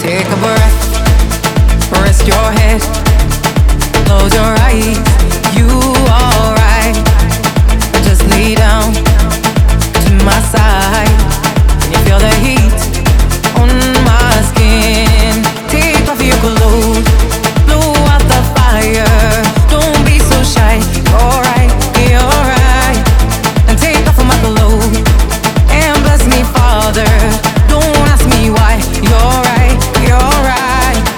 Take a breath, rest your head, close your eyes. You alright? Just lay down to my side. Can you feel the heat on my skin? Take off your clothes, blow out the fire. Don't be so shy. You're right, you're right. And take off my clothes and bless me, Father. Don't ask me why. You're right, you're right.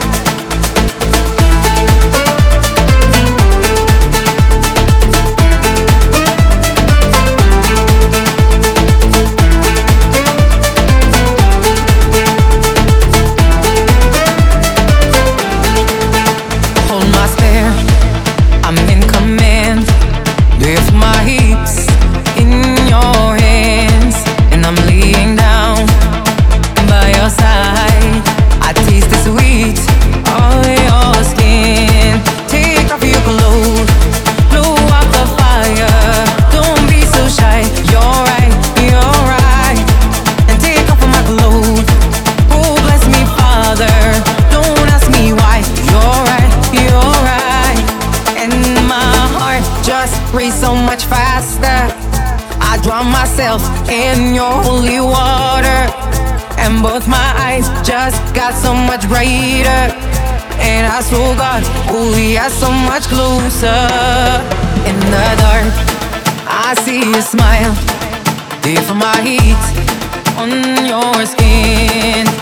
Hold my stare, I'm in command. Lift my hips in your hands, and I'm laying down by your side. I taste the sweet of your skin. Take off your clothes, blow out the fire. Don't be so shy. You're right, you're right. And take off my clothes. Oh, bless me, Father. Don't ask me why. You're right, you're right. And my heart just race so much faster. I drown myself in your holy water, and both my eyes just got so much brighter. And I saw God, oh, we are so much closer. In the dark, I see you smile. Feel my heat on your skin.